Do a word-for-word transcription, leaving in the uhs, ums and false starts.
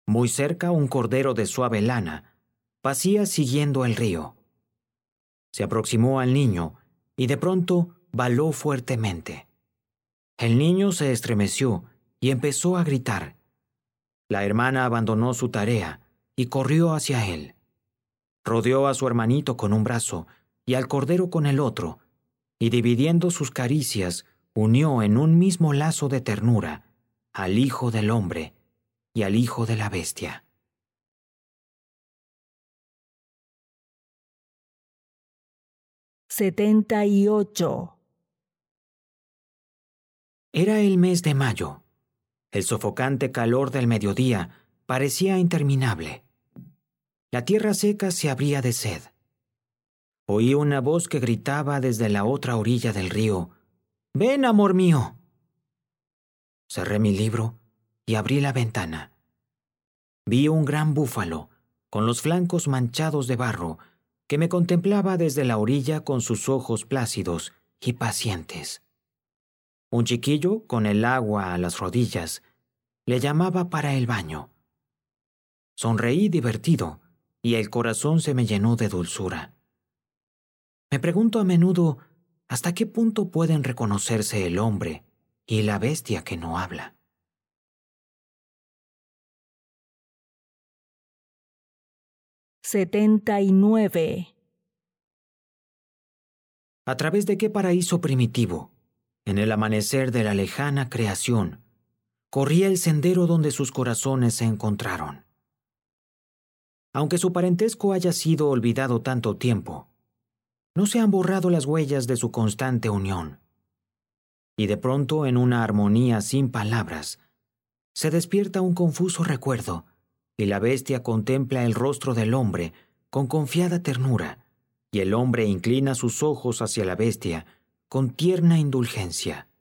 Muy cerca, un cordero de suave lana pacía siguiendo el río. Se aproximó al niño y de pronto baló fuertemente. El niño se estremeció y empezó a gritar. La hermana abandonó su tarea y corrió hacia él. Rodeó a su hermanito con un brazo y al cordero con el otro, y dividiendo sus caricias, unió en un mismo lazo de ternura al hijo del hombre y al hijo de la bestia. setenta y ocho. Era el mes de mayo. El sofocante calor del mediodía parecía interminable. La tierra seca se abría de sed. Oí una voz que gritaba desde la otra orilla del río: «¡Ven, amor mío!». Cerré mi libro y abrí la ventana. Vi un gran búfalo, con los flancos manchados de barro, que me contemplaba desde la orilla con sus ojos plácidos y pacientes. Un chiquillo, con el agua a las rodillas, le llamaba para el baño. Sonreí divertido y el corazón se me llenó de dulzura. Me pregunto a menudo hasta qué punto pueden reconocerse el hombre y la bestia que no habla. setenta y nueve. ¿A través de qué paraíso primitivo, en el amanecer de la lejana creación, corría el sendero donde sus corazones se encontraron? Aunque su parentesco haya sido olvidado tanto tiempo, no se han borrado las huellas de su constante unión. Y de pronto, en una armonía sin palabras, se despierta un confuso recuerdo, y la bestia contempla el rostro del hombre con confiada ternura, y el hombre inclina sus ojos hacia la bestia con tierna indulgencia.